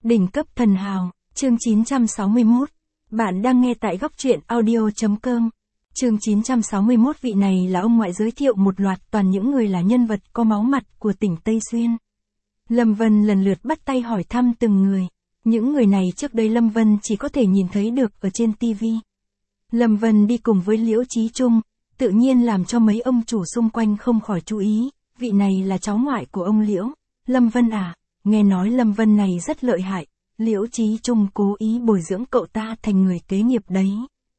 Đỉnh cấp thần hào, chương 961. Bạn đang nghe tại góc truyện audio.com. Chương 961, vị này là ông ngoại giới thiệu một loạt toàn những người là nhân vật có máu mặt của tỉnh Tây Xuyên. Lâm Vân lần lượt bắt tay hỏi thăm từng người. Những người này trước đây Lâm Vân chỉ có thể nhìn thấy được ở trên TV. Lâm Vân đi cùng với Liễu Chí Trung, tự nhiên làm cho mấy ông chủ xung quanh không khỏi chú ý. Vị này là cháu ngoại của ông Liễu. Lâm Vân à, nghe nói Lâm Vân này rất lợi hại. Liễu Chí Trung cố ý bồi dưỡng cậu ta thành người kế nghiệp đấy.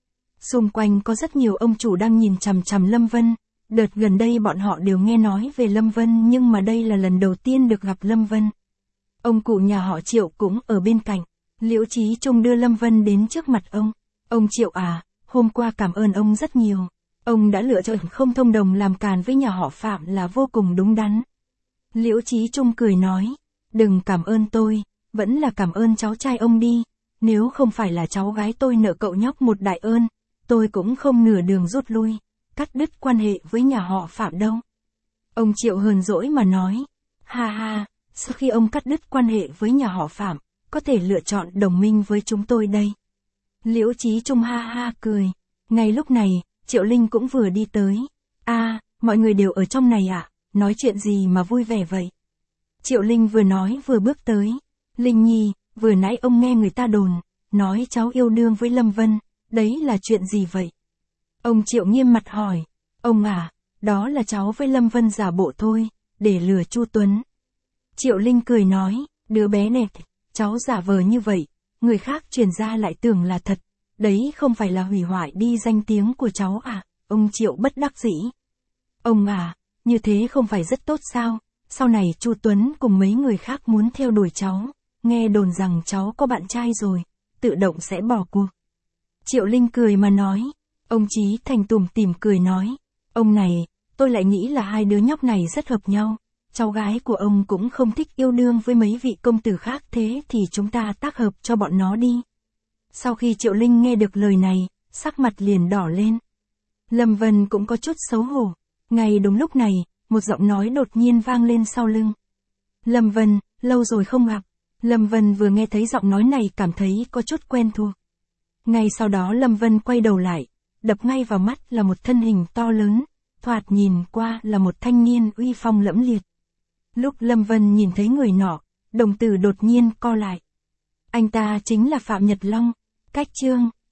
Xung quanh có rất nhiều ông chủ đang nhìn chằm chằm Lâm Vân. Đợt gần đây bọn họ đều nghe nói về Lâm Vân, nhưng mà đây là lần đầu tiên được gặp Lâm Vân. Ông cụ nhà họ Triệu cũng ở bên cạnh. Liễu Chí Trung đưa Lâm Vân đến trước mặt ông. Ông Triệu à, hôm qua cảm ơn ông rất nhiều. Ông đã lựa chọn không thông đồng làm càn với nhà họ Phạm là vô cùng đúng đắn. Liễu Chí Trung cười nói, đừng cảm ơn tôi, vẫn là cảm ơn cháu trai ông đi. Nếu không phải là cháu gái tôi nợ cậu nhóc một đại ơn, tôi cũng không nửa đường rút lui, cắt đứt quan hệ với nhà họ Phạm đâu. Ông Triệu hờn dỗi mà nói, ha ha, sau khi ông cắt đứt quan hệ với nhà họ Phạm, có thể lựa chọn đồng minh với chúng tôi đây. Liễu Chí Trung ha ha cười. Ngay lúc này, Triệu Linh cũng vừa đi tới. À, mọi người đều ở trong này à, nói chuyện gì mà vui vẻ vậy? Triệu Linh vừa nói vừa bước tới. Linh Nhi, vừa nãy ông nghe người ta đồn, nói cháu yêu đương với Lâm Vân, đấy là chuyện gì vậy? Ông Triệu nghiêm mặt hỏi, ông à, đó là cháu với Lâm Vân giả bộ thôi, để lừa Chu Tuấn. Triệu Linh cười nói, đứa bé này, cháu giả vờ như vậy, người khác truyền ra lại tưởng là thật, đấy không phải là hủy hoại đi danh tiếng của cháu à? Ông Triệu bất đắc dĩ. Ông à, như thế không phải rất tốt sao? Sau này Chu Tuấn cùng mấy người khác muốn theo đuổi cháu, nghe đồn rằng cháu có bạn trai rồi, tự động sẽ bỏ cuộc. Triệu Linh cười mà nói. Ông Chí Thành tủm tỉm cười nói, ông này, tôi lại nghĩ là hai đứa nhóc này rất hợp nhau. Cháu gái của ông cũng không thích yêu đương với mấy vị công tử khác, thế thì chúng ta tác hợp cho bọn nó đi. Sau khi Triệu Linh nghe được lời này, sắc mặt liền đỏ lên. Lâm Vân cũng có chút xấu hổ. Ngay đúng lúc này, một giọng nói đột nhiên vang lên sau lưng. Lâm Vân, lâu rồi không gặp. Lâm Vân vừa nghe thấy giọng nói này cảm thấy có chút quen thuộc. Ngay sau đó Lâm Vân quay đầu lại, đập ngay vào mắt là một thân hình to lớn, thoạt nhìn qua là một thanh niên uy phong lẫm liệt. Lúc Lâm Vân nhìn thấy người nọ, đồng tử đột nhiên co lại. Anh ta chính là Phạm Nhật Long. Cách chương